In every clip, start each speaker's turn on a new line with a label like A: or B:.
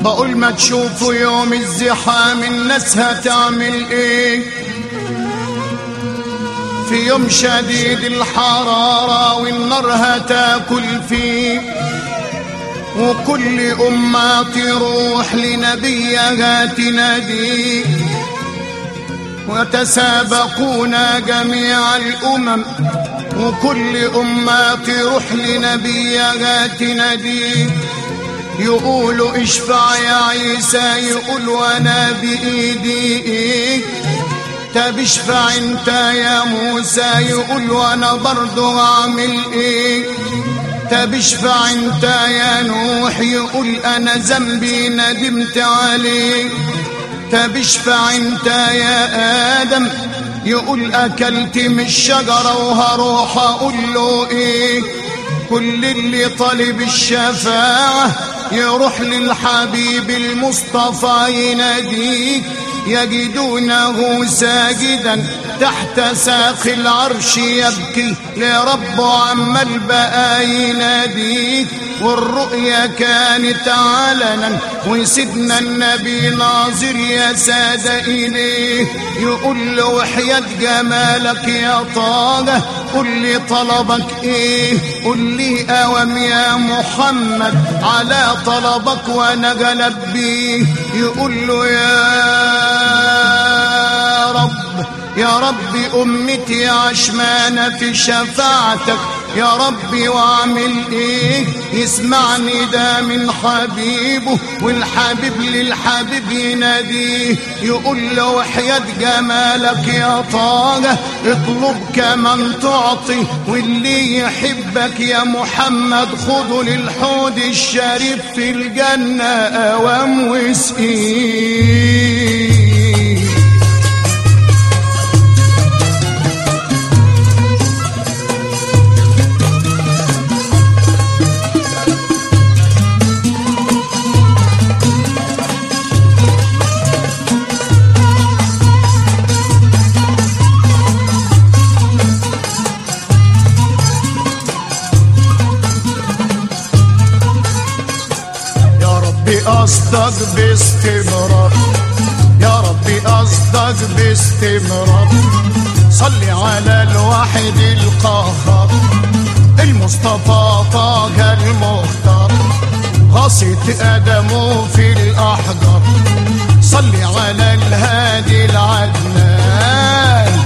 A: بقول ما تشوفوا يوم الزحام الناس هتعمل ايه في يوم شديد الحرارة والنار هتاكل فيه، وكل أمة تروح لنبيها تناديه، ويتسابقون جميع الأمم وكل أمة تروح لنبيها تناديه، يقولوا اشفع يا عيسى، يقول وانا بإيدي، طب اشفع انت يا موسى، يقول وانا برضو اعمل ايه، طب اشفع انت يا نوح، يقول انا ذنبي ندمت عليه، طب اشفع انت يا ادم، يقول اكلت من الشجرة وهروح اقول له ايه. كل اللي طالب الشفاعة يروح للحبيب المصطفى يناديه، يجدونه ساجدا تحت ساق العرش يبكي لربه عمال بقى يناديه، والرؤيا كانت علنا وسيدنا النبي ناظر يا سادة إليه، يقول له وحياة جمالك يا طه قل لي طلبك ايه، قل لي اوام يا محمد على طلبك وانا جلبيه، يقول له يا رب أمتي عشمانة في شفاعتك يا ربي، واعمل ايه يسمعني ده من حبيبه، والحبيب للحبيب يناديه، يقول له وحياة جمالك يا طه اطلب كمن تعطي، واللي يحبك يا محمد خذه للحوض الشريف في الجنة اوام وسقيه. قصدك باستمرار يا ربي، قصدك باستمرار، صلي على الواحد القهار المصطفى طه المختار، غصت آدمه في الأحجار، صلي على الهادي العدنان.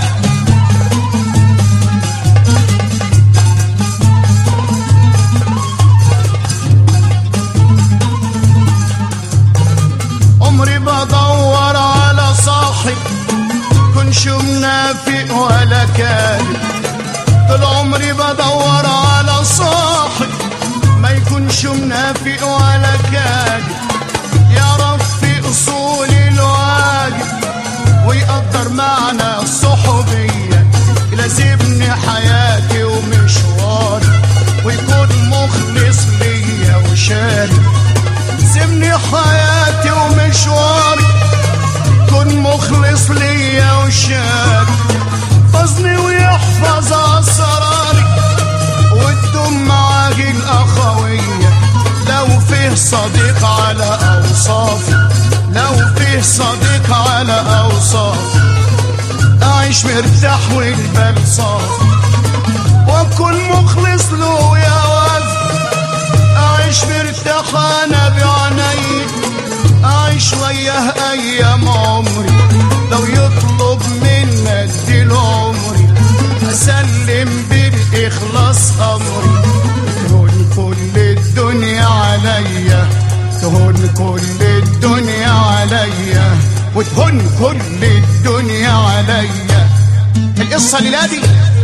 A: عمري بدور على صاحب كنش منافق ولا كاذب، طول عمري بدور على صاحب ما يكونش منافق ولا كاذب، يعرف في اصول الواجب ويقدر معنى الصحوبية، يلازمني حياتي ومشواري ويكون مخلص ليا وشاري، سيبني حياتي ومشواري كن مخلص ليا وشاري، حفظني ويحفظ اسراري وتدوم معاه الاخويه، لو فيه صديق على اوصافي، لو فيه صديق على اوصافي، اعيش مرتاح والبال صافي واكون مخلص له يا وفي، اعيش مرتاح انا بعيني، اعيش وياه ايام عمري، لو يطلب مني اديله عمري، اسلم بالاخلاص امري، تهون كل الدنيا عليا، تهون كل الدنيا عليا، وتهون كل الدنيا عليا. القصه ليلادي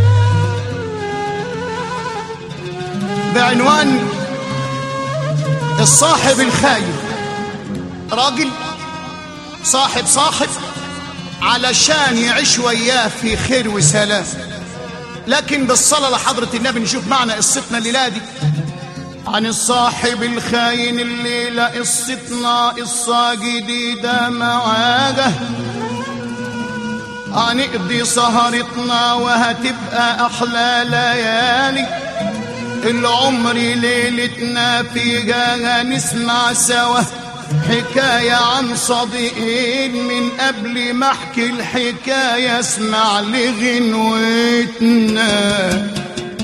A: بعنوان الصاحب الخاين. راجل صاحب علشان يعيش وياه في خير وسلام، لكن بالصلاة لحضرة النبي نشوف معنى قصتنا الليلة دي عن الصاحب الخاين. الليلة قصتنا قصة جديدة معاجة، هنقضي سهرتنا وهتبقى أحلى ليالي، العمر ليلتنا فيها هنسمع سوا حكاية عن صديقين، من قبل ما احكي الحكاية اسمع لغنوتنا.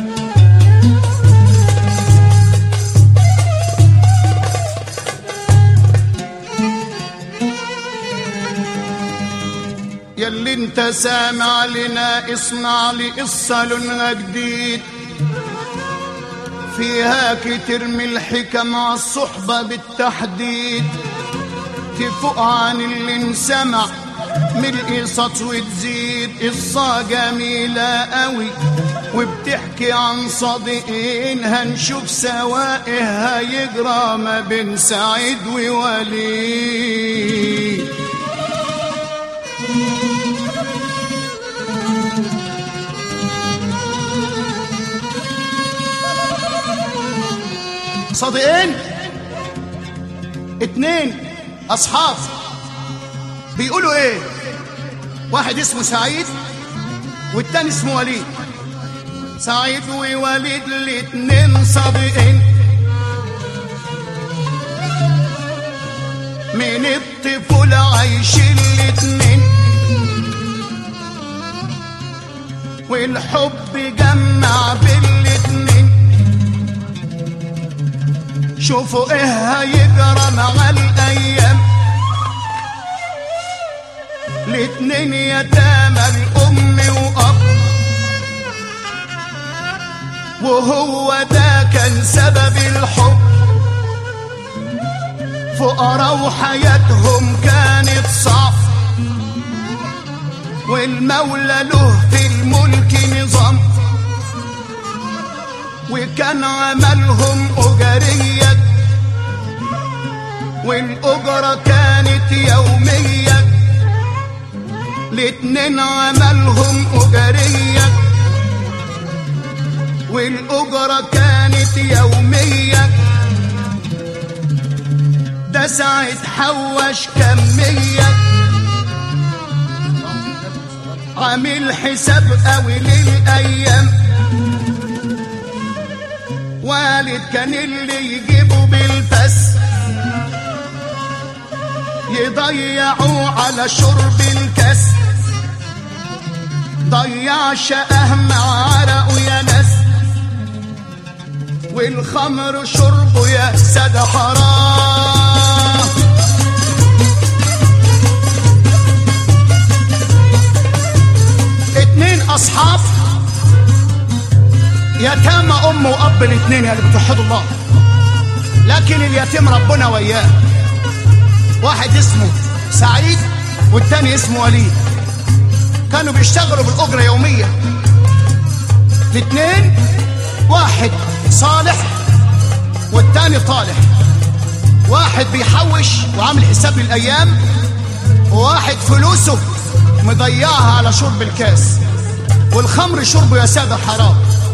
A: ياللي انت سامع لنا اسمع لي قصة لونها جديد، فيها كتير من الحكم على الصحبة بالتحديد، تفوق عن اللي انسمع من القصص وتزيد. قصة جميلة قوي وبتحكي عن صديقين، هنشوف سوا ايه هيجرى ما بين سعيد ووليد. صديقين اتنين اصحاب بيقولوا ايه، واحد اسمه سعيد والتاني اسمه وليد. سعيد ووليد الاتنين صديقين من الطفولة عايشين الاتنين، والحب جمع بالاتنين. شوفوا ايه هيجرى مع الايام، الاتنين يتامى الام واب، وهو ده كان سبب الحب. فقراء وحياتهم كانت صعب، والمولى له في الملك نظام، وكان عملهم أجرية، والأجرة كانت يومية. الاتنين عملهم أجرية والأجرة كانت يومية. ده سعيد حوش كمية، عامل حساب قوي للأيام. والد كان اللي يجيبه بالفس، يضيعوا على شرب الكاس. ضيع شقه مع عرقه يا ناس، والخمر شربه يا سادة حرام. اتنين اصحاب يتامى ام واب، الاتنين اللي بتوحدوا الله، لكن اليتيم ربنا وياه. واحد اسمه سعيد والتاني اسمه وليد، كانوا بيشتغلوا بالاجره يوميه. الاتنين واحد صالح والتاني طالح، واحد بيحوش وعامل حساب للايام، وواحد فلوسه مضيعها على شرب الكاس، والخمر شربه يا ساده حرام.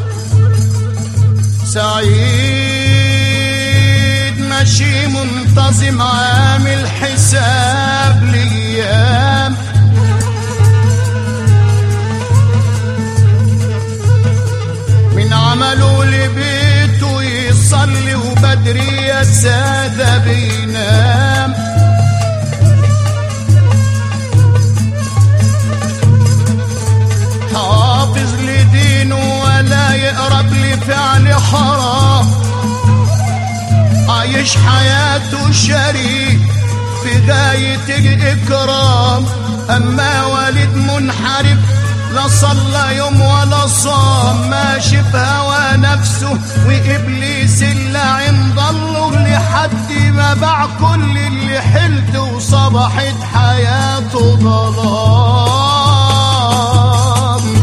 A: سعيد ماشي منتظم عامل حساب ليام، من عمله لبيته يصلي وبدري يا سادة بينام. حافظ لدينه ولا يقرب لفعل حرام، عايش حياته شريك في غاية الإكرام. أما والد منحرف لا صلى يوم ولا صام، ماشي بهوى نفسه وإبليس اللي عند الله، لحد ما باع كل اللي حلته وصبحت حياته ظلام.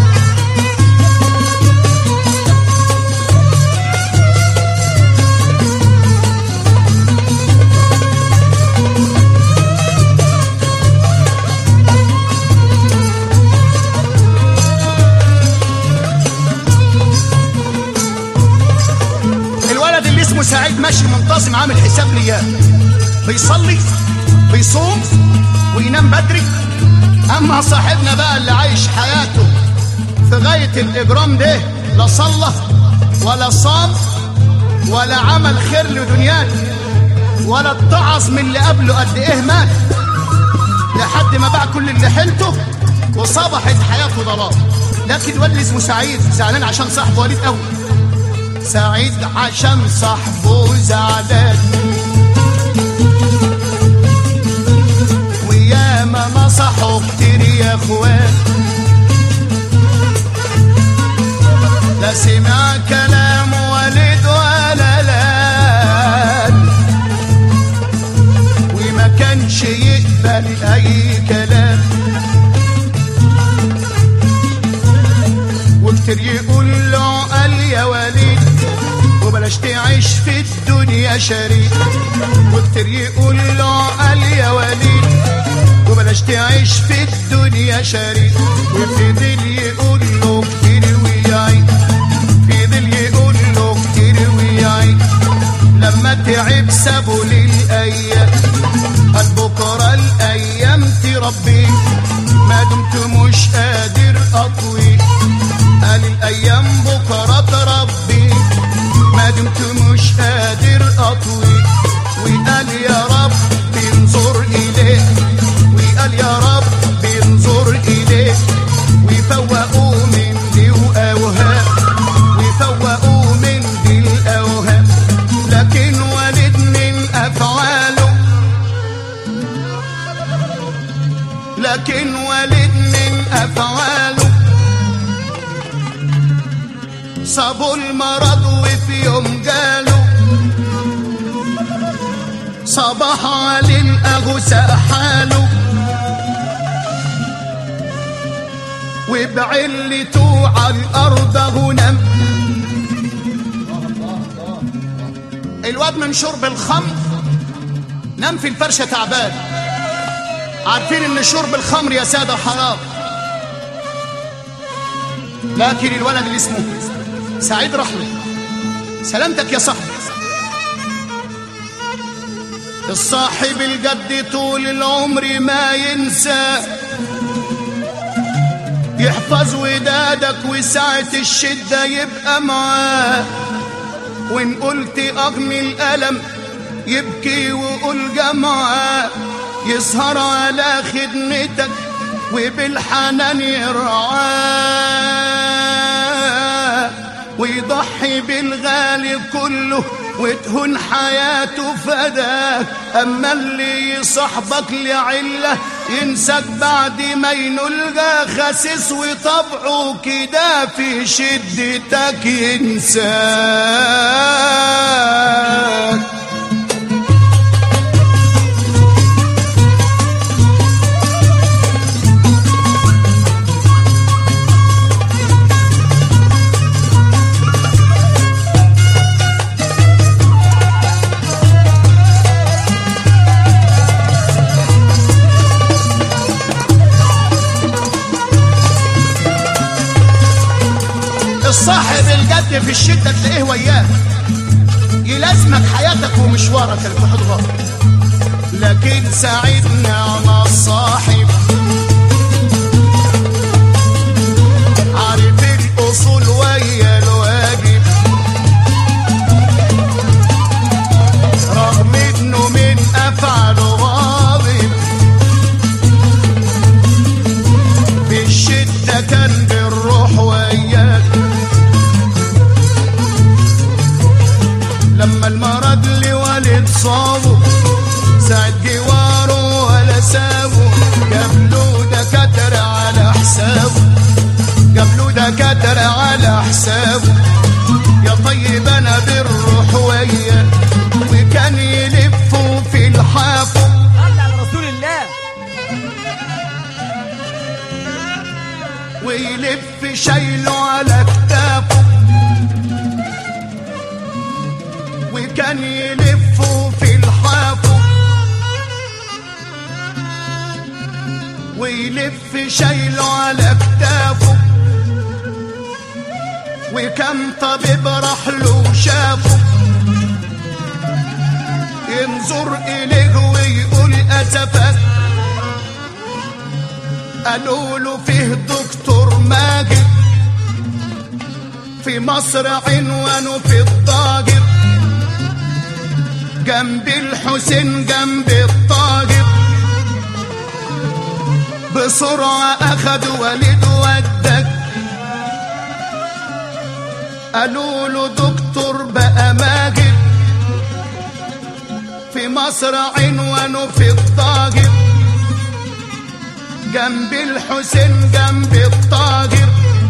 A: اسمه سعيد ماشي منتظم عامل حساب لياه، بيصلي بيصوم وينام بدري. اما صاحبنا بقى اللي عايش حياته في غاية الاجرام ده، لا صلى ولا صام ولا عمل خير لدنياه، ولا اتعظ من اللي قبله قد ايه مات، لحد ما باع كل اللي حيلته وصبحت حياته ضلال. لكن الولد اسمه سعيد زعلان عشان صاحبه وليد قوي. سعيد عشان صاحبه زعلان، وياما نصحوا كتير يا اخوان، لا سمع كلام وليد ولا لان، وما كانش يقبل اي كلام. وكتير يقول له قال يا وليد وبلاش تعيش في الدنيا شريك، وكتير يقول له قال يا وليد وبلاش تعيش في الدنيا شريك. وفضل يقول له كتير ويعيد، فضل يقول له كتير ويعيد، لما تعب سابه للايام، قال بكره الايام تربيه، ما دمت مش قادر اطوي، قال الايام بكره تربي، ما دمت مش قادر اطوي. وقال يا رب انظر اليه، وقال يا رب انظر اليه، ويفوقوا من دي واوهام، ويفوقوا من دي الاوهام. لكن ولد من افعاله، لكن ولد من افعاله صابوا المرض، وفي يوم جاله صباح على الأغسى حاله، وبعلته على الأرض هنم. الواد من شرب الخمر نام في الفرشة تعبان. عارفين ان شرب الخمر يا سادة حرام، لكن الولد اللي اسمه سعيد راح له. سلامتك يا صاحبي. الصاحب الجد طول العمر ما ينسى، يحفظ ودادك وساعة الشدة يبقى معاه، وإن قلت أغني الألم يبكي وقول جمعاه، يسهر على خدمتك وبالحنان يرعاه، ويضحي بالغالي كله وتهون حياته فداك. اما اللي يصاحبك لعله ينساك بعد ما ينلقى خسيس، وطبعه كده في شدتك ينساك. الصاحب الجد في الشدة تلاقيه وياك، يلازمك حياتك ومشوارك الفحض. لكن سعيد نعم الصاحب، عارف الأصول ويا الواجب، رغم انه من أفعاله غاضب، في الشدة كان بالروح وياك. لما المرض لولد صابه ساعد جواره ولا سابه، جابله دكاترة على حسابه، جابله دكاترة على حسابه. يا طيب انا بالروح وياه، وكان يلفوا في الحافه.
B: صلى على رسول الله.
A: ويلف شايله على كتافه، وكان يلفوا في الحافه، ويلف شايله على كتافه. وكم طبيب راح له وشافه، ينظر إليه ويقول أسفك. قالوا له فيه دكتور ماجد في مصر عنوانه في الضاجر، جنب الحسين جنب الطاهر، بسرعة أخدوا وليد ودك، قالوا له دكتور بقى ماجد في مصر عنوانه في الطاهر، جنب الحسين جنب الطاهر،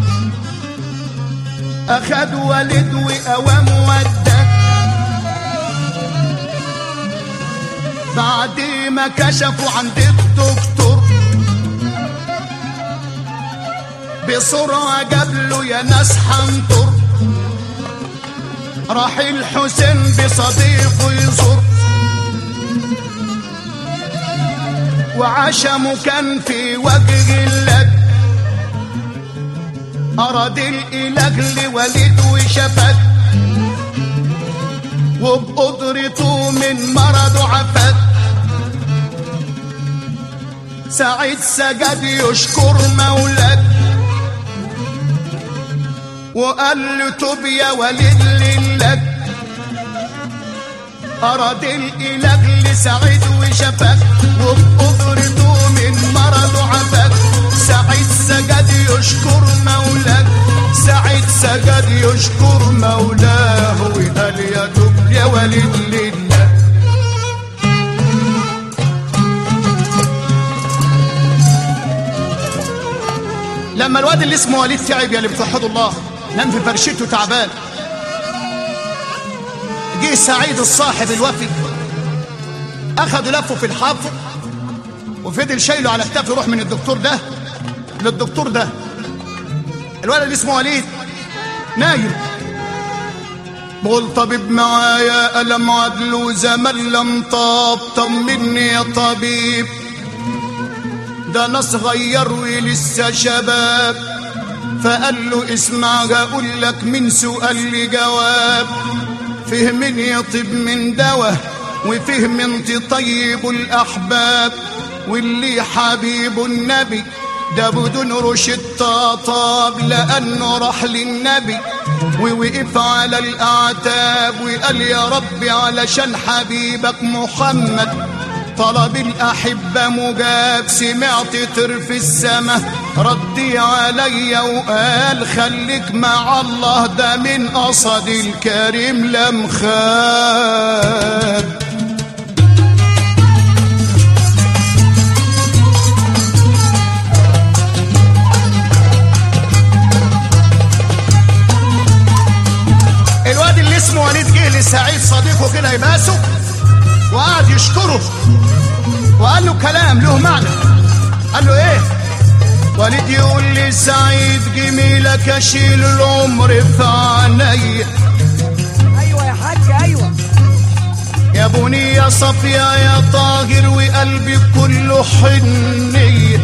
A: أخد وليد وقوام ودك. بعد ما كشفوا عند الدكتور بسرعة جابله يا ناس حنطر، راح الحسين بصديقه يزور، وعشمه كان في وجه الله، أراد الإله لوليد وشفت، وبقدرته من مرضه عفت. سعيد سجد يشكر مولاه، وقال له توب يا وليد لله، أراد الإله لسعيد وشفت، وبقدرته من مرضه عفت. سعيد سجد يشكر مولاه، سعيد سجد يشكر مولاه، وقال يا توب يا وليد لله. لما الواد اللي اسمه وليد تعب يا اللي بتوحدوا الله، نام في فرشته تعبان، جه سعيد الصاحب الوفي اخذوا لفه في الحافظ، وفضل شايله على كتافه يروح من الدكتور ده للدكتور ده. الولد اللي اسمه وليد نايم، بقول طبيب معايا ألم عدل زمن لم طاب، طمني يا طبيب ده انا صغير ولسه شباب. فقال له اسمع هقول لك من سؤال لجواب، فيه من يطيب من دواء وفيه من تطيب الأحباب، واللي حبيب النبي ده بدون رشدة طاب، لأنه راح للنبي ووقف على الأعتاب، وقال يا ربي علشان حبيبك محمد طلب الأحبة مجاب. سمعت طير في السماء ردي عليا وقال خليك مع الله، ده من قصد الكريم لم خاب. الواد اللي اسمه وليد جه لسعيد صديقه كده يباسه، وقعد يشكره وقال له كلام له معنى. قال له ايه؟ وليد يقول لي سعيد جميلك اشيل العمر في عينيا.
B: ايوه يا حاج ايوه
A: يا بني يا صفية يا طاهر وقلبي كله حنية،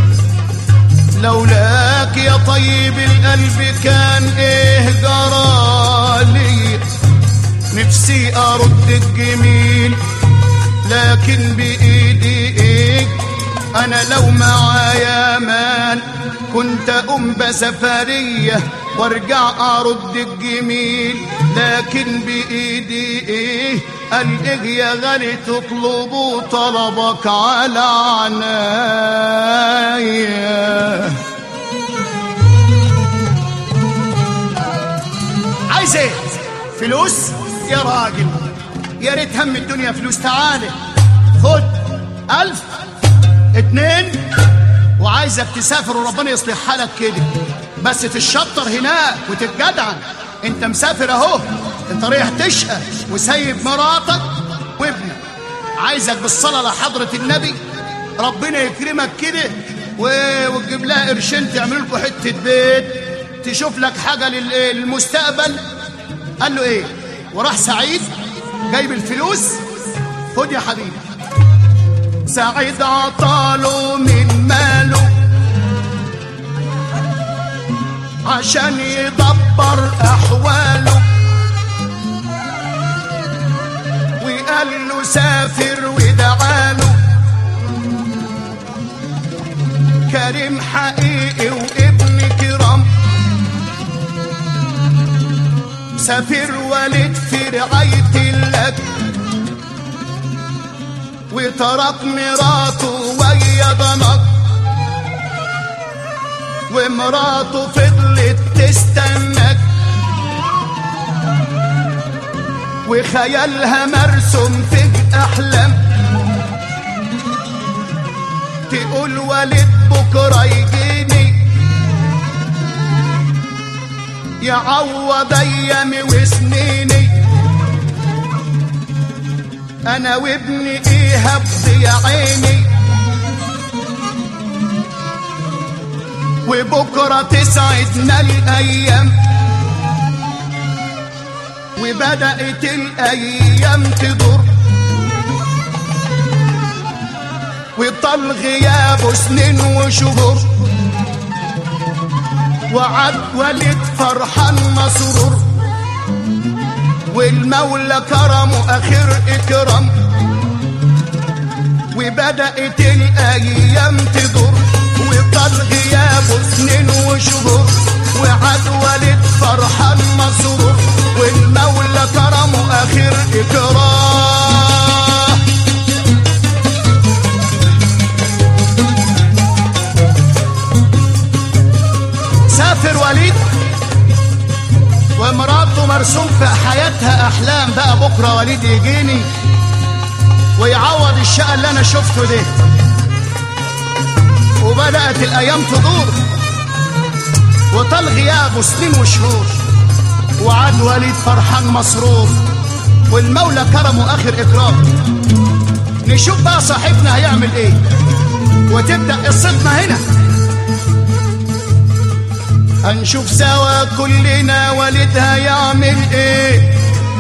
A: لولاك يا طيب القلب كان ايه جرالي. نفسي ارد الجميل لكن بايدي ايه، انا لو معايا مال كنت اقوم بسفريه وارجع ارد الجميل، لكن بايدي ايه. قال ايه يا غالي تطلبوا طلبك على عنايا. عايز ايه؟ فلوس يا راجل؟ يا ريت هم الدنيا فلوس. تعالى خد 1000 2 وعايزك تسافر وربنا يصلح حالك كده، بس تشطر هناك وتتجدعن. انت مسافر اهو، انت رايح تشقى وسايب مراتك وابنك. عايزك بالصلاة لحضرة النبي ربنا يكرمك كده وتجيب لها قرشين تعمل لكم حتة بيت، تشوف لك حاجة للمستقبل. قال له ايه؟ وراح سعيد جايب الفلوس. خد يا حبيبي. سعيد عطاله من ماله عشان يدبر احواله، وقال له سافر ودعاله كريم حقيقي وابن كرام. سافر ولد في رعاية الله وترك مراته ويا ضنك، ومراته فضلت تستنك، وخيالها مرسوم في أحلام، تقول ولد بكرة يجيني يعوض أيامي وسنيني، أنا وابني إيه هبض يا عيني، وبكرة تسعدنا الأيام، وبدأت الأيام تدور، وطال غيابه سنين وشهور، وعد ولد فرحان مسرور، والمولى كرمه آخر إكرام، وبدأت الأيام تدور، وطال غيابه سنين وشهور، وعد ولد فرحان مسرور، والمولى كرمه آخر إكرام. سافر وليد ومراته مرسوم في حياتها أحلام، بقى بكرة وليد يجيني ويعوض الشقة اللي أنا شفته ده، وبدأت الأيام تدور، وطال غيابه سنين وشهور، وعاد وليد فرحان مسرور، والمولى كرمه آخر إكرام. نشوف بقى صاحبنا هيعمل إيه، وتبدأ قصتنا هنا. هنشوف سوا كلنا وليد هيعمل إيه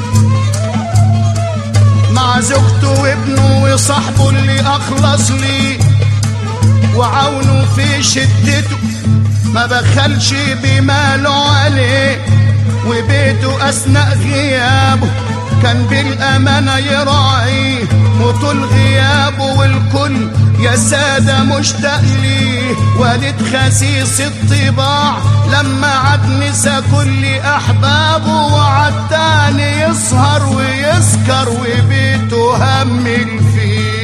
A: مع زوجته وابنه وصاحبه اللي أخلص ليه، وعاونه في شدته ما بخلش بماله عليه، وبيته أثناء غيابه كان بالأمانة يراعيه، وطول غيابه والكل يا سادة مشتاق ليه، وليد خسيس الطباع لما عاد نسى كل أحبابه، وعاد تاني يسهر ويسكر وبيته همل فيه.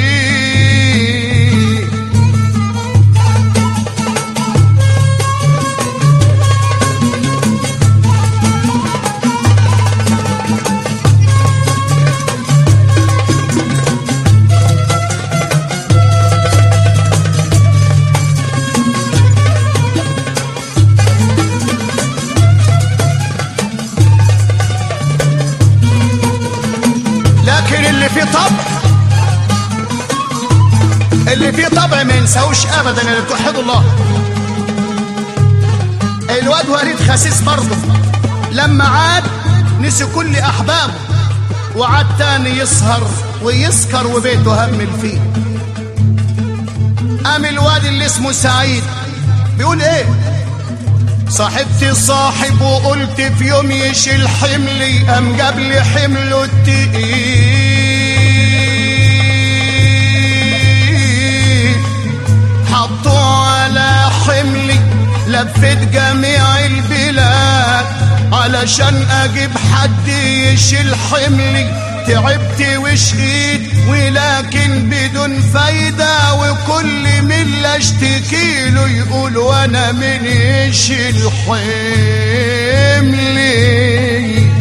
A: اللي فيه طبع ما ينساوش ابدا اللي توحد الله. الواد وليد خسيس برضه لما عاد نسي كل احبابه، وعاد تاني يسهر ويسكر وبيته همل فيه. قام الواد اللي اسمه سعيد بيقول ايه؟ صاحبتي صاحب وقلت في يوم يشيل حملي، قام جاب لي حمله التقيل، حطوه على حملي، لفت جميع البلاد علشان اجيب حد يشيل حملي. تعبت وشقيت ولكن بدون فايدة، وكل من اللي اشتكيله يقول وانا من يشيل حملي.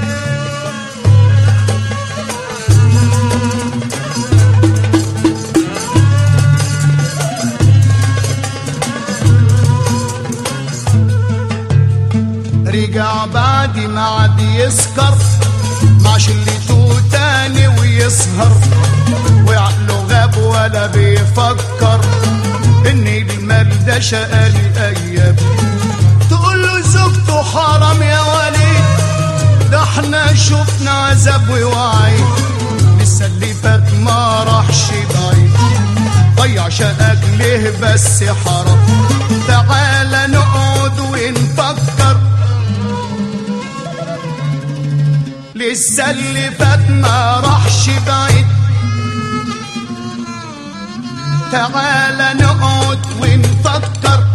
A: رجع بعد ما عاد يسكر مع شلته تاني ويسهر، وعقله غاب ولا بيفكر ان المال ده شقى الايام. تقول له زوجته حرام يا وليد، ده احنا شفنا عذاب ووعيد، لسه اللي فات ما راحش بعيد، ضيع شقاك ليه بس حرام. تعالى نقعد ونفكر، لسه اللي فات ما راحش بعيد. تعالى نقعد ونفكر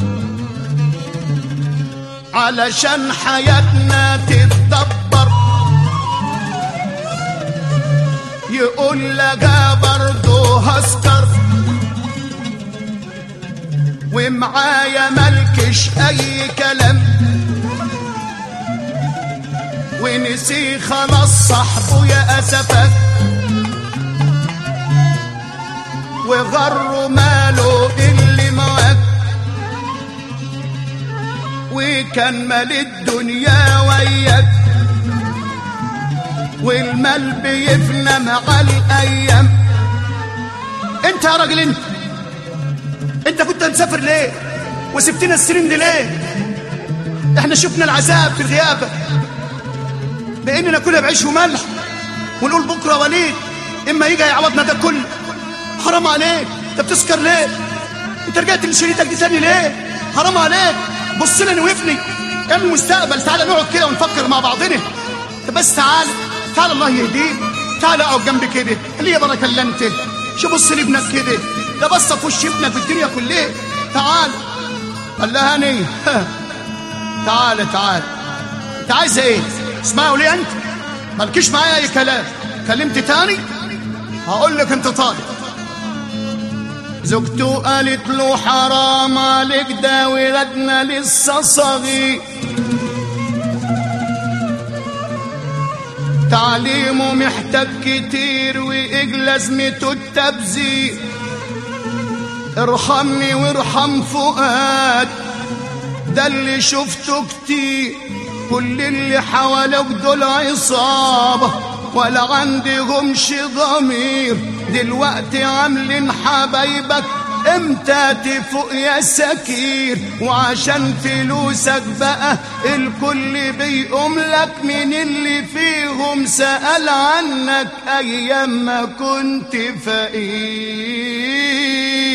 A: علشان حياتنا تتدبر. يقول لها برضه هسكر ومعايا ملكش اي كلام، ونسي خلاص صاحبه يا اسفك، وغره ماله اللي معاك، وكان مال الدنيا وياك، والمال بيفنى مع الايام. انت يا راجل انت كنت مسافر ليه وسبتنا السنين دي ليه؟ احنا شفنا العذاب في الغيابه، باننا كنا بعيش وملح ونقول بكره وليد اما يجي يعوضنا ده كله. حرام عليك، انت بتسكر ليه؟ انت رجعت لشريتك دي تاني ليه؟ حرام عليك، بص لي وقفني، اعمل مستقبل، تعالى نقعد كده ونفكر مع بعضنا. انت بس تعالى الله يهديك، تعالى اقعد جنبي كده، اللي بركه الا انت. شو بص لابنك كده، ده بص في وش ابنك في الدنيا كلها. تعال قال لها هاني تعالى انت عايزه ايه؟ اسمعي وليه انت مالكيش معايا اي كلام، كلمت تاني هقول لك انت طالب. زوجته قالت له حرام عليك، ده ولادنا لسه صغير، تعليمه محتاج كتير وايه لازمته التبذير. ارحمني وارحم فؤاد، ده اللي شفته كتير، كل اللي حواليك دول عصابة ولا عندهمش ضمير. دلوقتي عاملين حبايبك امتى تفوق يا سكير، وعشان فلوسك بقى الكل بيقوم لك. من اللي فيهم سأل عنك ايام ما كنت فقير.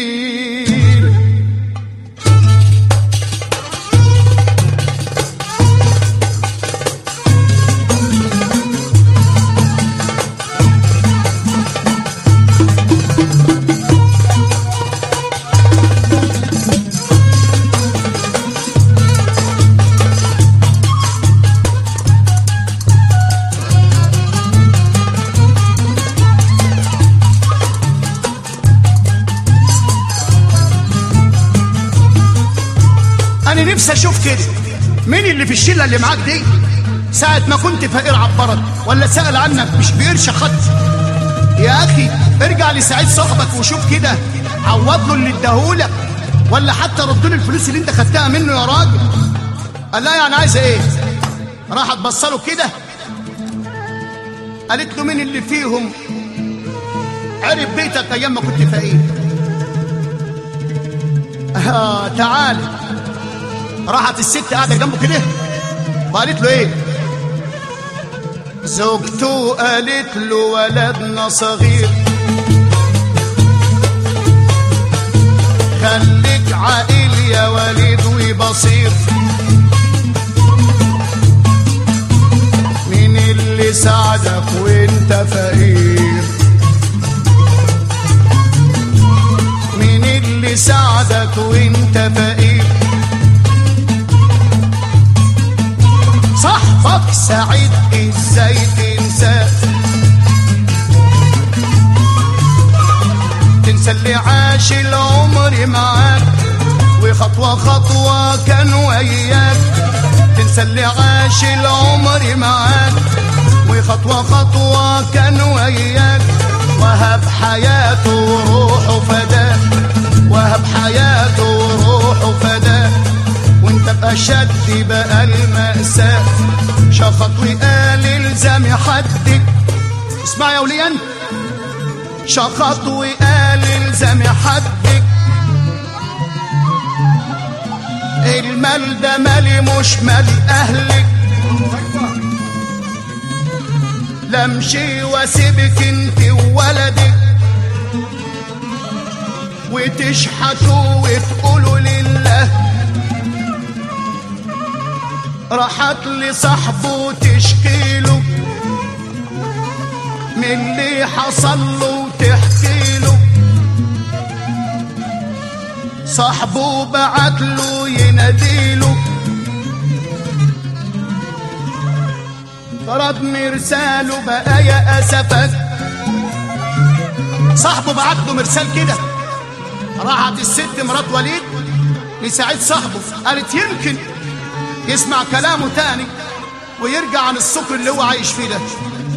A: أنا نفسي أشوف كده، مين اللي في الشلة اللي معاك دي ساعة ما كنت فقير عبرك ولا سأل عنك مش بقرش خط؟ يا أخي ارجع لسعيد صاحبك وشوف كده، عوض له اللي اداهولك ولا حتى رد له الفلوس اللي أنت خدتها منه يا راجل. قال لا يعني عايزة إيه؟ راحت بصله كده قالت له مين اللي فيهم عرف بيتك أيام ما كنت فقير؟ تعال. راحت الست قاعدة جنبه كده وقالت له ايه؟ زوجته قالت له ولدنا صغير، خليك عاقل يا وليد وبصير، مين اللي ساعدك وانت فقير؟ مين اللي ساعدك وانت فقير؟ صاحبك سعيد ازاي تنساه؟ تنسى اللي عاش العمر معاك وخطوة خطوة كان وياك. تنسى اللي عاش العمر معاك وخطوة خطوة كان وياك، وهب حياته وروحه فداك، وهب حياته وروحه فداك، وانت بأشد بقى المأساة. شخط وقال الزم حدك، اسمع يا وليان، شخط وقال الزم حدك، المال ده مالي مش مال اهلك، لمشي واسيبك انت وولدك وتشحتوا وتقولوا لله. راحت لصاحبه تشكيله من اللي حصل له وتحكيله، صاحبه بعت له يناديله، فرد مرساله بقى يا اسفك صاحبه بعت له مرسال كده. راحت الست مرات وليد لسعيد صاحبه، قالت يمكن يسمع كلامه تاني ويرجع عن السكر اللي هو عايش فيه ده.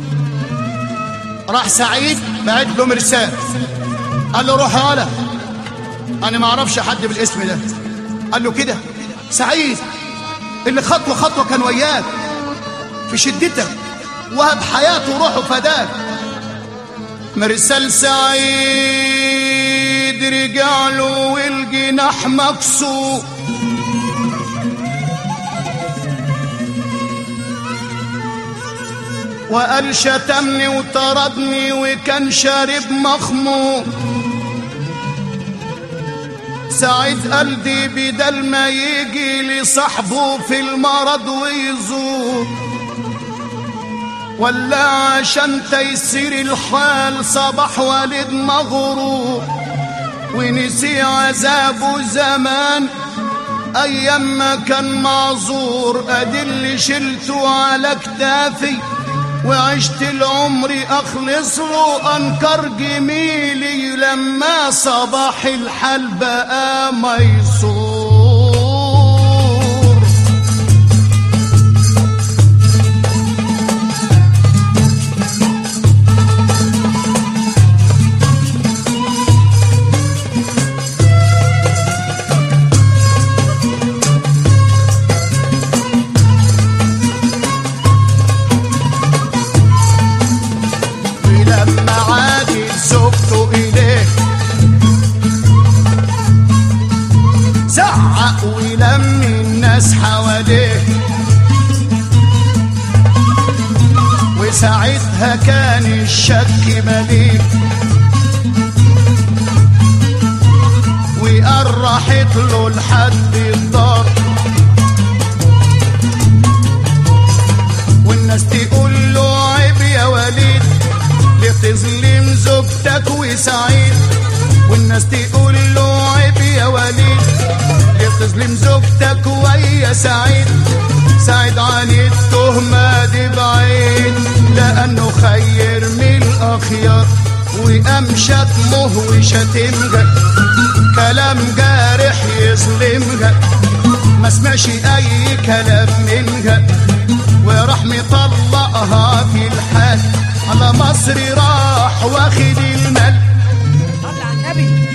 A: راح سعيد بعت له مرسال، قال له روح يالا، انا ما اعرفش حد بالاسم ده. قال له كده سعيد اللي خطوه خطوه كان وياك في شدتك وهب حياته وروحه فداك. مرسال سعيد رجع له والجناح مكسور، وقال شتمني وطردني وكان شارب مخمور. سعيد قال دي بدل ما يجي لصاحبه في المرض ويزور، ولا عشان تيسير الحال صباح والد مغرور، ونسي عذابه زمان ايام ما كان معذور. ادي اللي شلته على كتافي وعشت العمر اخلص له، انكر جميلي لما صباح الحال بقى ميسور. ولم الناس حواليه، وساعتها كان الشك مليك، وقرحت له لحد الدار، والناس تقول له عيب يا وليد ليه تظلم زوجتك وسعيد، والناس تقول له عيب يا وليد تظلم زوجتك ويا سعيد. سعيد عن التهمة دي بعيد لأنه خير من الأخيار، وقام شتمه وشتمها كلام جارح يظلمها، ما سمعش أي كلام منها وراح مطلقها في الحال. على مصر راح واخد المال،
B: صلى على النبي،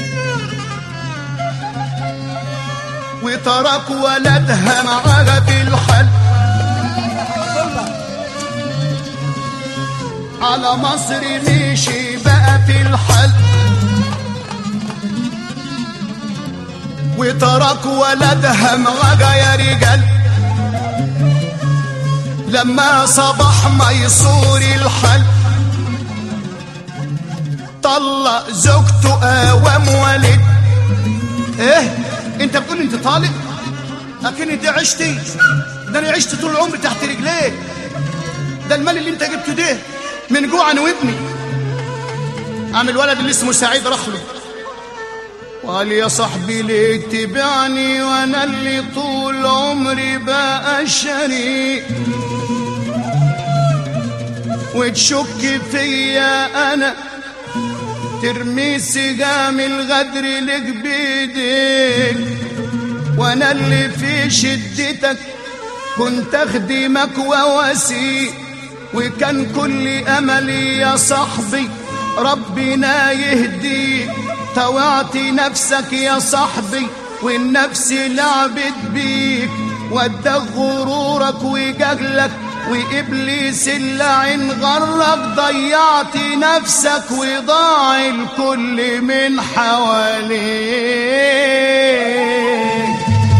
A: وترك ولدها معاها في الحل. على مصر مشي بقى في الحل، وترك ولدها معاها يا رجال. لما صباح ميسور الحل طلق زوجته قوام ولد. ايه انت بتقول انت طالق؟ لكن انت عشتي، ده انا عشت طول عمري تحت رجليك، ده المال اللي انت جبته ده من جوع انا وابني. قام الولد اللي اسمه سعيد راح له وقال يا صاحبي ليه تبعني وانا اللي طول عمري بقى الشريك، وتشك فيا انا ترمي سجام الغدر لك بيديك، وانا اللي في شدتك كنت اخدمك وواسيك، وكان كل املي يا صاحبي ربنا يهديك. طوعت نفسك يا صاحبي والنفس لعبت بيك، وداك غرورك وجهلك وإبليس اللعين غرك، ضيعت نفسك وضاع الكل من حواليك.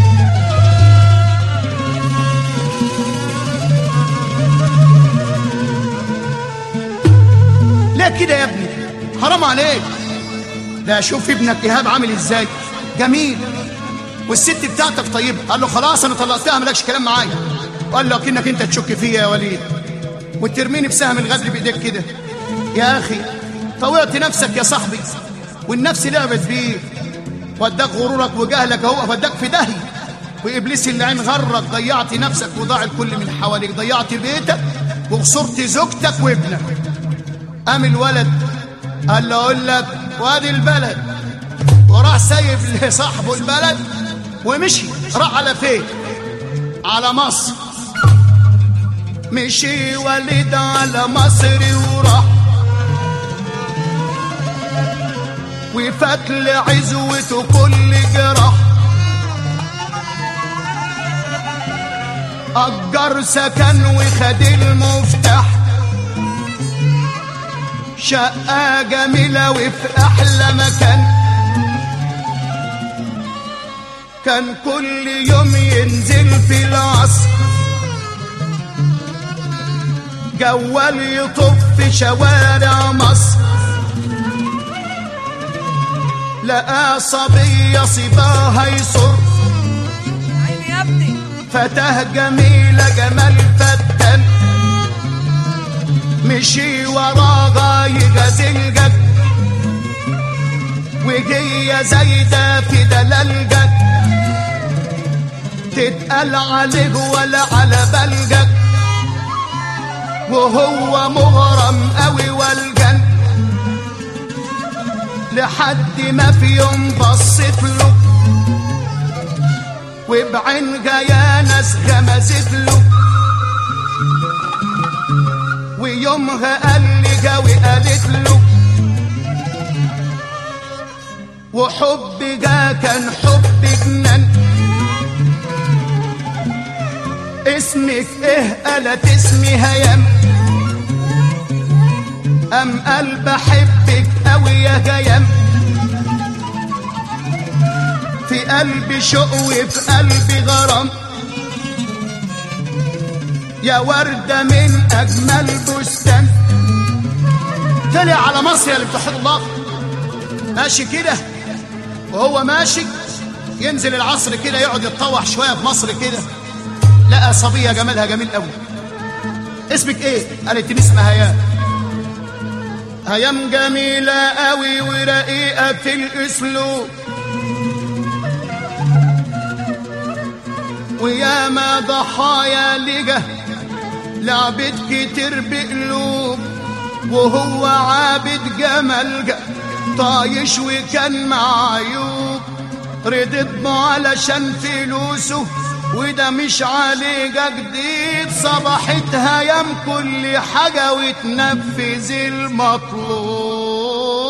A: ليه كده يا ابني؟ حرام عليك. ده شوف ابنك إيهاب عامل ازاي، جميل، والست بتاعتك طيبة. قال له خلاص انا طلقتها مالكش كلام معايا. قال له اكنك انت تشك فيا يا وليد وترميني بسهم الغدر بايديك كده. يا اخي طوعت نفسك يا صاحبي والنفس لعبت بيك، وداك غرورك وجهلك اهو فداك في دهي، وابليس اللعين غرك، ضيعت نفسك وضاع الكل من حواليك، ضيعت بيتك وخسرت زوجتك وابنك. قام الولد قال له اقول لك وادي البلد، وراح سايب لصاحبه البلد ومشي. راح على فين؟ على مصر. مشي وليد على مصر وراح، وفات لعزوته كل جراح. أجر سكن وخد المفتاح، شقة جميلة وفي أحلى مكان. كان كل يوم ينزل في العصر، جوال يطف في شوارع مصر. لقى صبية صباها يصر،
B: عيني يا ابني،
A: فتاة جميلة جمال فتان. مشي وراها يغازل جد، وهي زايدة في دلال جد. تتقال عليه ولا على بلجد، وهو مغرم قوي والجن. لحد ما في يوم بصت له، وبعينها يا ناس غمزت له. ويومها قال لي وقالت له، وحبها كان حب جنان. اسمك ايه؟ قالت اسمي هيام. ام قال بحبك قوي يا هيام، في قلبي شوق وفي قلبي غرام. يا وردة من أجمل بستان. طلع على مصر يا اللي بتوحد الله، ماشي كده. وهو ماشي ينزل العصر كده، يقعد يتطوح شوية في مصر كده. لقى صبية جمالها جميل قوي. اسمك ايه؟ قالت لي اسمها هيام. هيام جميلة قوي ورقيقة في الأسلوب، وياما ضحايا لجه لعبت كتير بقلوب. وهو عابد جمال طايش وكان معيوب. رضيت به علشان فلوسه، وده مش عليه جديد. صبحت هيام كل حاجة وتنفذ المطلوب.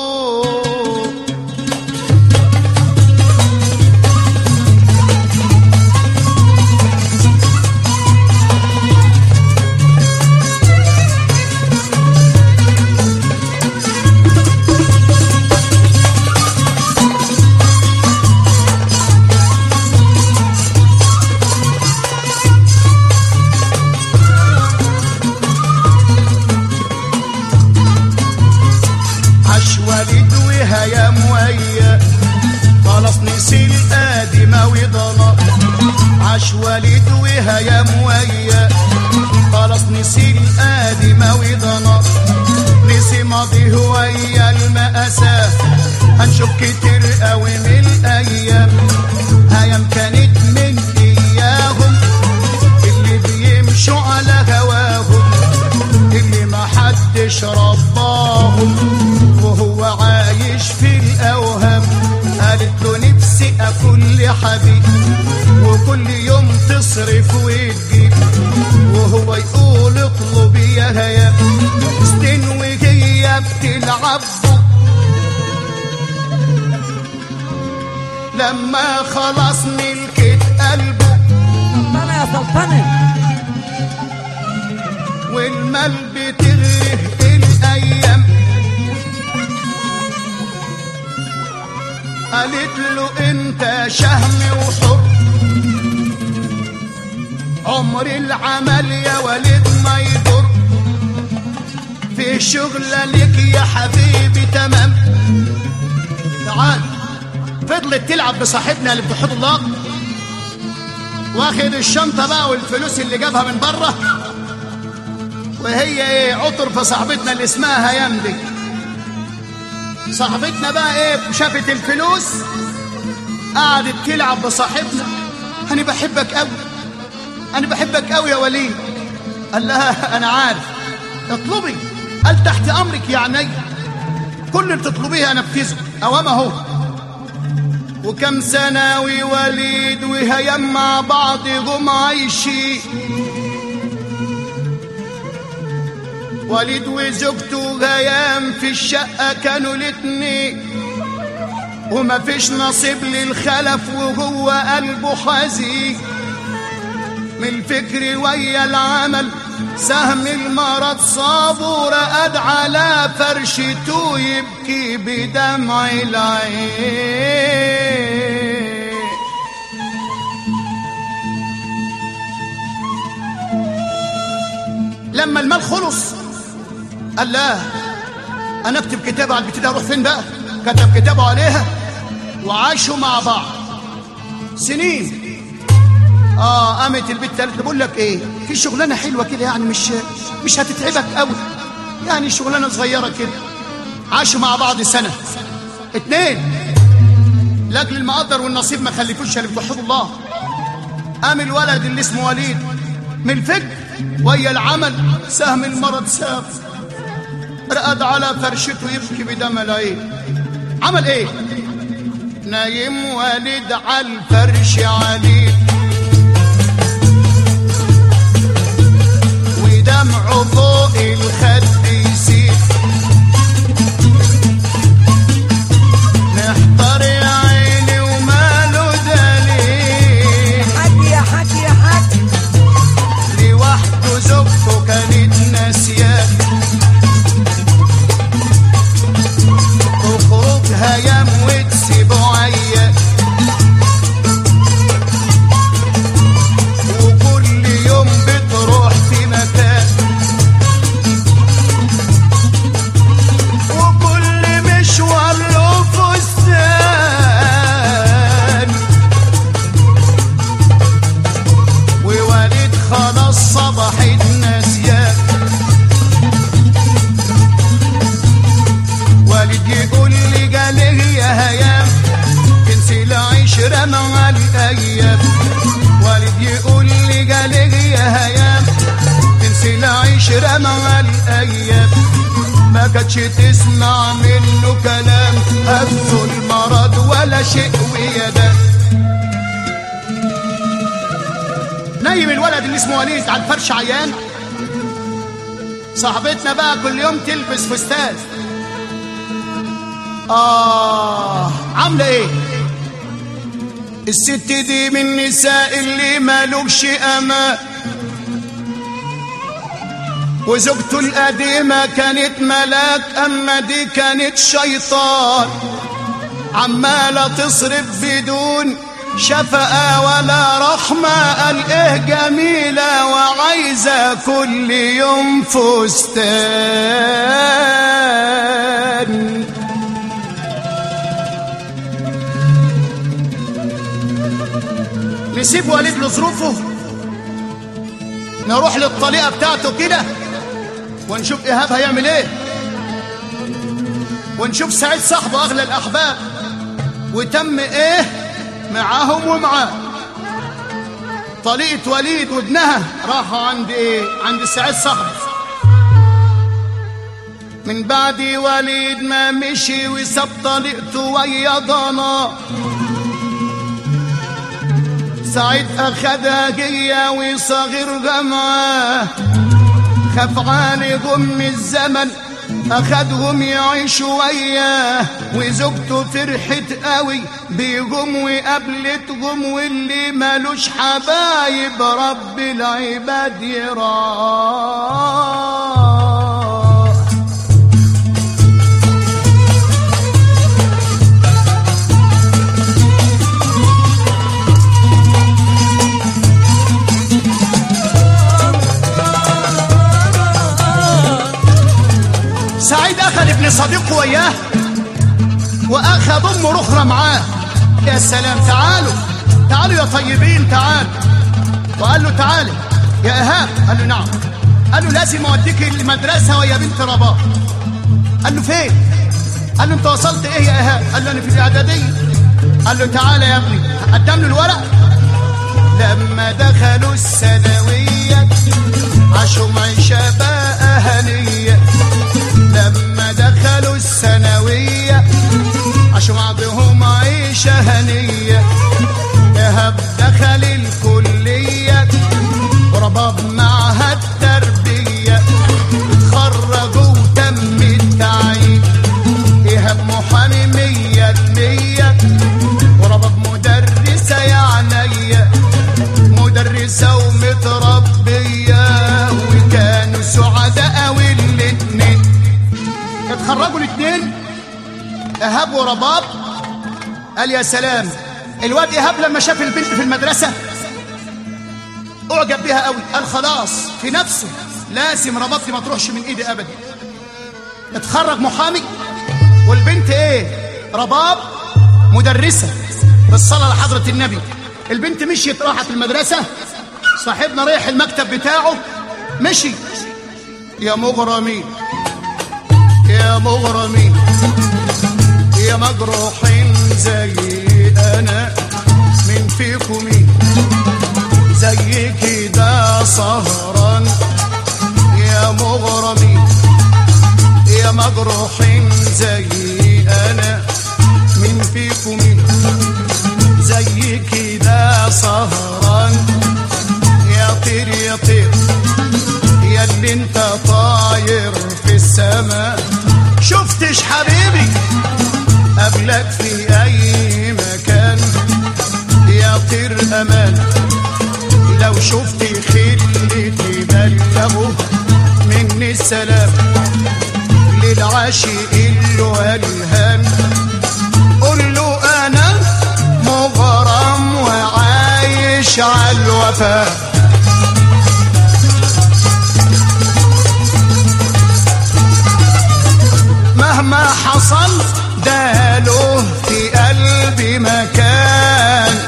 A: وليد وهيام وياه، خلاص نسي القادمة وضنا. عاش وليد وهيام وياه، خلاص نسي القادمة وضنا. نسي ماضيه ويا المأساة، هنشوف كتير قوي من الأيام. هيام كانت من إياهم اللي بيمشوا على هواهم، اللي ما حدش رباهم، وهو عايش في الأوهام. قالت له نفسي أكل حبيب، وكل يوم تصرف وتجيب. وهو يقول اطلب يا هيام، سنين وهي بتلعب. لما خلاص ملكت قلبه،
B: سلطنة يا سلطنة،
A: والمال بتغرق الأيام. قالت له انت شهم وحب، عمر العمل يا ولد ما يضر. في شغلة لك يا حبيبي تمام. تعال. فضلت تلعب بصاحبنا اللي بتوحد الله، واخد الشنطة بقى والفلوس اللي جابها من بره. وهي ايه؟ عطر في صاحبتنا اللي اسمها هيام دي. صاحبتنا بقى ايه؟ شافت الفلوس قعدت تلعب بصاحبنا. انا بحبك قوي، انا بحبك قوي يا وليد. قال لها انا عارف، اطلبي. قال تحت امرك يا عيني. كل اللي تطلبيه انفذه اوام اهو. وكم سنة ووليد وهيام مع بعض هم عايشين، وليد وزوجته هيام في الشقة كانوا الاتنين، وما فيش نصيب للخلف وهو قلبه حزين من الفكر ويا العمل. سهم المرض صابه رقد على فرشته يبكي بدمع العين. لما المال خلص قال لا انا اكتب كتابه على البت دي، اروح فين بقى؟ كتب كتابه عليها وعاشوا مع بعض سنين. قامت البت قالت له بقول لك ايه، في شغلانه حلوه كده يعني مش هتتعبك قوي، يعني شغلانه صغيره كده. عاشوا مع بعض سنه اتنين، لاجل المقدر والنصيب ما خلفوش اللي بتوحدوا الله. قام الولد اللي اسمه وليد من الفجر ويا العمل، سهم المرض ساب رقد على فرشته يبكي بدم العين. عمل ايه؟ نايم وليد على الفرش عليه ودمعه فوق الخد يسيل. نحضر يا عيني وماله دليل،
B: حاج يا حاج يا حاج
A: لوحده زوجته كانت ناسياه. تخرج هيام وتسيبه عيان، وكل يوم بتروح في مكان، وكل مشوار له فستان. ووليد خلاص صبحت ناسياه. والد يقول لي قاله يا هيام تنسي العشرة مع الأيام. والد يقول لي قاله يا هيام تنسي العشرة مع الأيام. ما كانتش تسمع منه كلام، هزه المرض ولا شيء ويدا. نايم الولد اللي اسمه وليد على الفرش عيان. صاحبتنا بقى كل يوم تلبس فستان. عامله ايه الست دي؟ من النساء اللي مالوش امان. وزوجته القديمه كانت ملاك، اما دي كانت شيطان. عماله تصرف بدون شفقه ولا رحمه. قال ايه جميله وعايزه كل يوم فستان. نسيب وليد لظروفه، نروح للطليقه بتاعته كده ونشوف ايهاب هيعمل ايه، ونشوف سعيد صاحبه اغلى الاحباب وتم ايه معاهم ومعاه. طليقه وليد وابنها راحوا عند ايه؟ عند سعيد صاحبه. من بعد وليد ما مشي وساب طليقته ويا ضنا. سعيد أخدها جية وصغيرها معاه، خاف عليهم الزمن أخدهم يعيشوا وياه. وزوجته فرحت قوي بيهم وقابلتهم، واللي مالوش حبايب رب العباد يراه. سعيد أخذ ابن صديقه وياه وأخذ أمه رخرة معاه. يا سلام، تعالوا يا طيبين تعالوا. وقال له تعالى يا إيهاب. قال له نعم. قال له لازم أوديك المدرسة ويا بنت رباب. قال له فين؟ قال له أنت وصلت إيه يا إيهاب؟ قال له أنا في الإعدادية. قال له تعالى يا ابني. قدم له الورق. لما دخلوا الثانوية عاشوا معيشة بقى هنية. لما دخلوا الثانوية اتخرجوا الاثنين ايهاب ورباب. قال يا سلام، الواد ايهاب لما شاف البنت في المدرسه اعجب بها قوي، قال خلاص في نفسه لازم رباب دي ما تروحش من ايدي ابدا. اتخرج محامي، والبنت ايه؟ رباب مدرسه بالصلاه لحضره النبي. البنت مشيت راحت المدرسه، صاحبنا رايح المكتب بتاعه، مشي. يا مغرمين يا مغرمين يا مجروحين زي انا، من فيكم مين زي كده سهران؟ يا مغرمين يا مجروحين زي انا، من فيكم مين زي كده سهران؟ يا طير يا طير يا اللي انت طاير في السماء، شفتش حبيبي قبلك في اي مكان؟ يا طير امان لو شفت خلتي بلغه مني السلام للعاشق الولهان. قول له انا مغرم وعايش على الوفاء. مهما حصل ده له في قلبي مكان.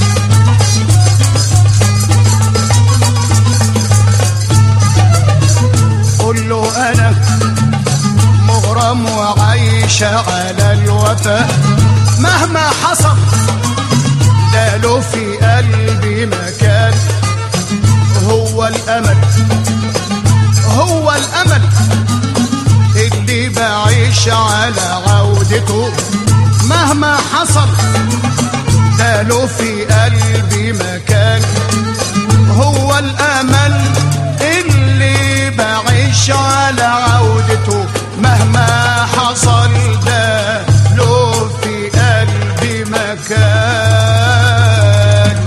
A: قول له انا مغرم وعايش على الوفاء. مهما حصل ده له في قلبي مكان. هو الامل هو الامل اللي بعيش على عودته. مهما حصل ده له في قلبي مكان. هو الامل اللي بعيش على عودته. مهما حصل ده له في قلبي مكان.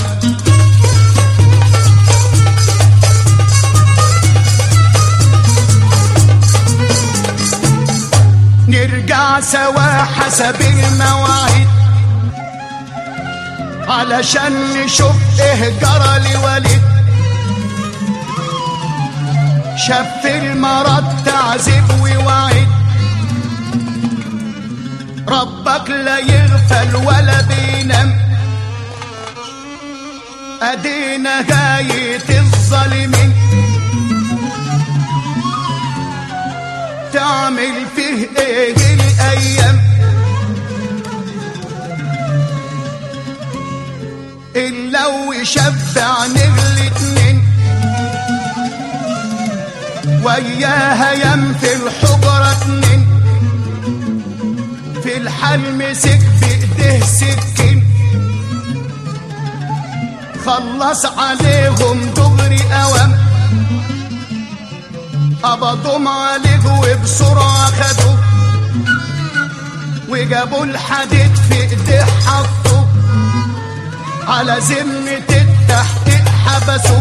A: نرجع سوا حسب المواعيد علشان نشوف ايه جرى لوليد. شاف في المرض تعذيب ووعيد، ربك لا يغفل ولا بينام. ادينا غاية الظالمين، تعمل فيه ايه الايام؟ الا ويشبع نغلي اتنين، وياها يم في الحجرة اتنين. في الحال مسك بايديه سكين، خلص عليهم دغري اوام. قبضوا عليه وبسرعة خدوه، وجابوا الحديد في ايديه حطوه، على ذمة التحقيق حبسوه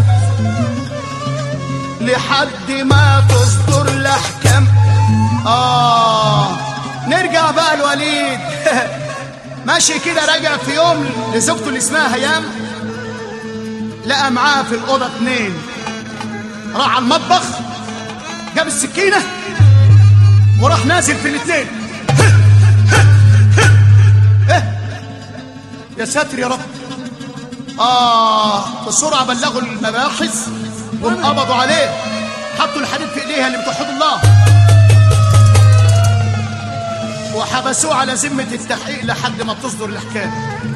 A: لحد ما تصدر الاحكام. نرجع بقى الوليد. ماشي كده راجع في يوم لزوجته اللي اسمها هيام، لقى معاه في الأوضة اتنين. راح على المطبخ جاب السكينة وراح نازل في الاتنين. يا ساتر يا رب. بسرعة بلغوا المباحث وانقبضوا عليه، حطوا الحديد في ايديها اللي بتوحد الله، وحبسوه على ذمة التحقيق لحد ما تصدر الاحكام.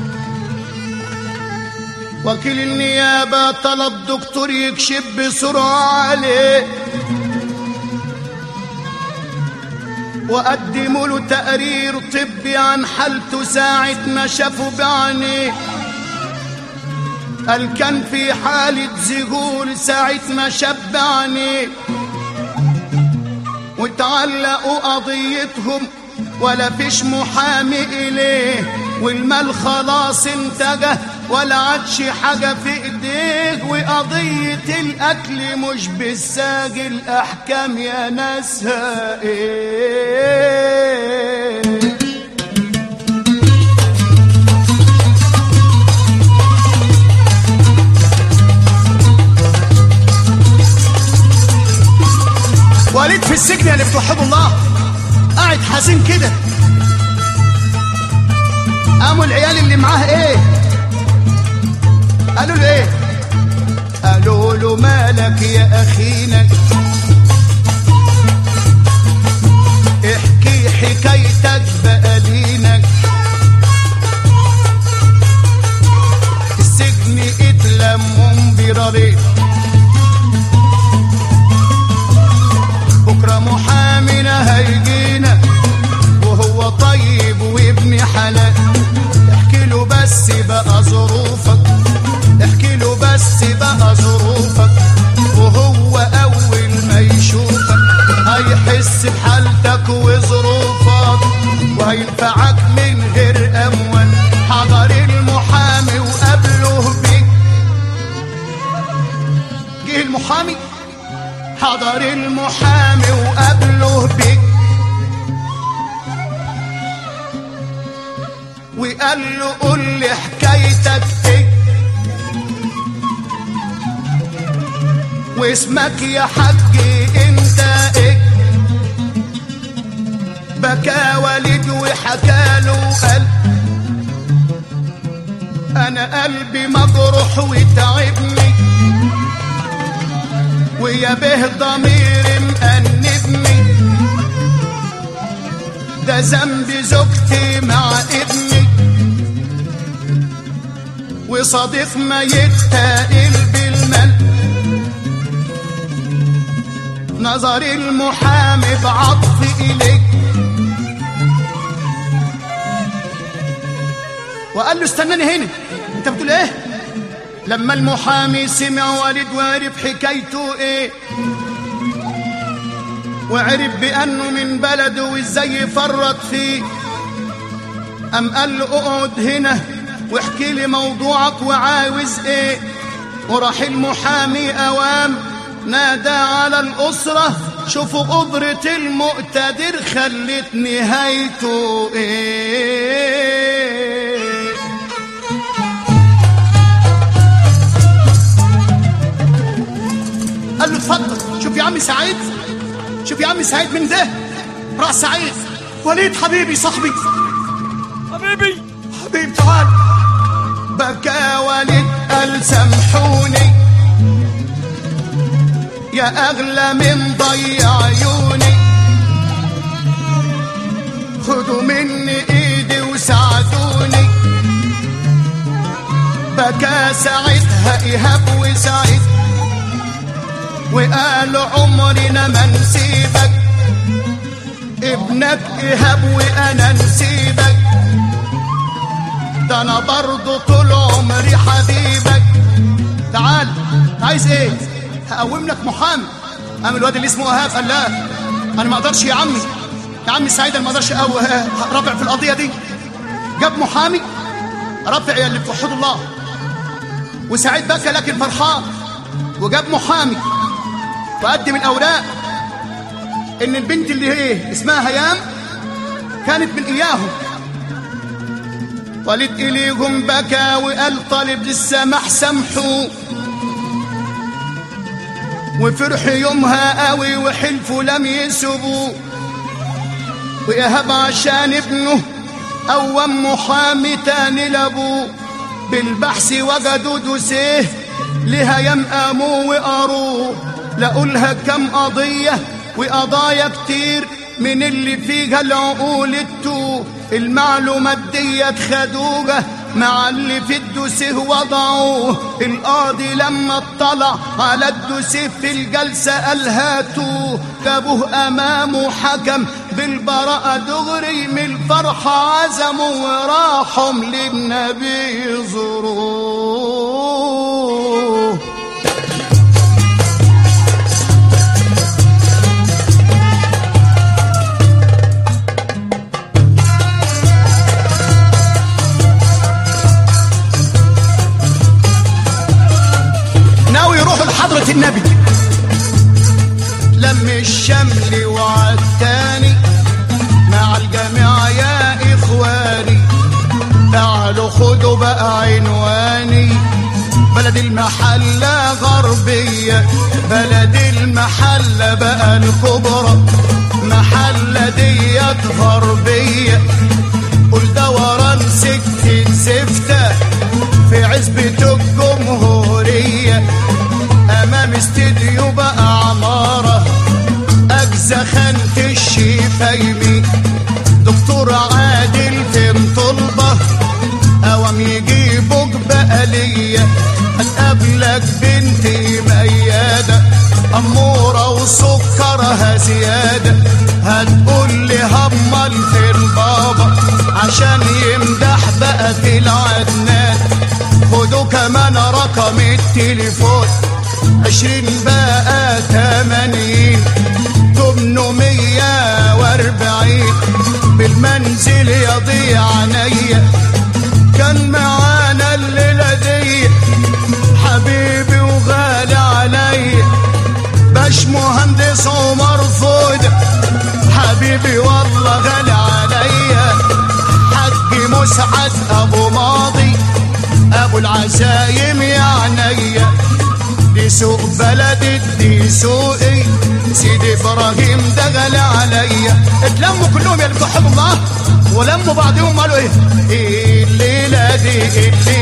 A: وكيل النيابة طلب دكتور يكشف بسرعة عليه، وقدموا له تقرير طبي عن حالته ساعة ما شافوا بعينيه. قال كان في حالة ذهول ساعة ما شاف بعينيه، وتعلقوا قضيتهم ولا فيش محامي إليه، والمال خلاص انتجه ولا عادش حاجة في ايديه، وقضية القتل مش بالساجل احكام يا ناسها ايه. حزين كده. قاموا العيال اللي معاه ايه؟ قالوا له ايه؟ قالوا له مالك يا اخينا، احكي حكايتك بقى لينا. السجن اتلموا برارين، بكره محامينا هيجينا وهو طيب وابن حلال. احكي له بس بقى ظروفك، احكي له بس بقى ظروفك، وهو اول ما يشوفك هيحس بحالتك وظروفك وهينفعك من غير اموال. حضر المحامي وقابله بيك، جه المحامي حضر المحامي وقابله بيك وقال له قول لي حكايتك ايه واسمك يا حجي انت ايه. بكى والد وحكاله قال انا قلبي مجروح وتعبني ويا به ضميري مأنبني، ده ذنب زوجتي مع ابني وصديق ما يتقل بالمال. نظر المحامي بعطف إليك وقال له استناني هنا، انت بتقول ايه؟ لما المحامي سمع والد وعرف حكايته ايه وعرف بأنه من بلده وازاي يفرط فيه، قام قال له اقعد هنا واحكي لي موضوعك وعاوز ايه. وراح المحامي اوام نادى على الأسرة شوفوا قدرة المقتدر خلت نهايته ايه. قال له اتفضل. شوف يا عم سعيد، شوف يا عم سعيد من ده راس سعيد. وليد حبيبي صاحبي
B: حبيبي
A: حبيب تعال. بكى وليد قال سامحوني يا أغلى من ضيع عيوني، خدوا مني إيدي وساعدوني. بكى ساعتها إيهاب وسعيد وقالوا عمرنا ما نسيبك، ابنك إيهاب وأنا نسيبك، ده أنا برضو طول عمري حبيبك. تعال عايز إيه؟ هقوم لك محامي. قام الواد اللي اسمه إيهاب قال لا أنا ما أقدرش يا عمي، يا عمي سعيد أنا ما أقدرش رافع في القضية دي. جاب محامي رافع يا اللي بتوحدوا الله. وسعيد بكى لكن فرحان وجاب محامي وقدم الأوراق إن البنت اللي هي اسمها هيام كانت من إياهم. ولد إليهم بكى وقال طالب للسماح سامحوا، وفرح يومها قوي وحلفوا لم يسبوا. وإيهاب عشان ابنه قوم محامي تاني لابوه، بالبحث وجدوا دوسيه لهيام قاموا وقروه، لقوا لها كم قضية وقضايا كتير من اللي فيها العقول التوه. المعلومات ديت خدوها مع اللي في الدوسيه وضعوه. القاضي لما اطلع على الدوسيه في الجلسة قال هاتوه، جابوه امامه حكم بالبراءة دغري، من الفرحة عزموا وراحهم للنبي يزوروه. يروحوا لحضرة النبي لم الشمل وعدتاني مع الجميع يا إخواني، تعالوا خدوا بقى عنواني. بلد المحلة غربية، بلد المحلة بقى الكبرى، محلة دي جت غربية قول دوران سكة زفتة في عزبة الجمهورية أمام استديو بقى عمارة أجزى خانة الشفايمي دكتور عادل فين طلبة أوام يجيبوك بقى ليا هتقابلك بنتي ميادة أمورة وسكرها زيادة هتقول لي همال فين بابا عشان يمدح بقى في العدنان خدوا كمان رقم التليفون 20 بقى 80 840 بالمنزل يضيع عينيا كان معانا الليلة دي حبيبي وغالي عليا باش مهندس عمر فودة حبيبي والله غالي عليا حاج مسعد ابو ماضي ابو العزايم يا عينيا دي سوق بلدي دي سوقي سيدي ابراهيم ده غالي عليا اتلموا كلهم يا اللي بتحبوا الله ولموا بعضهم قالوا ايه الليله دي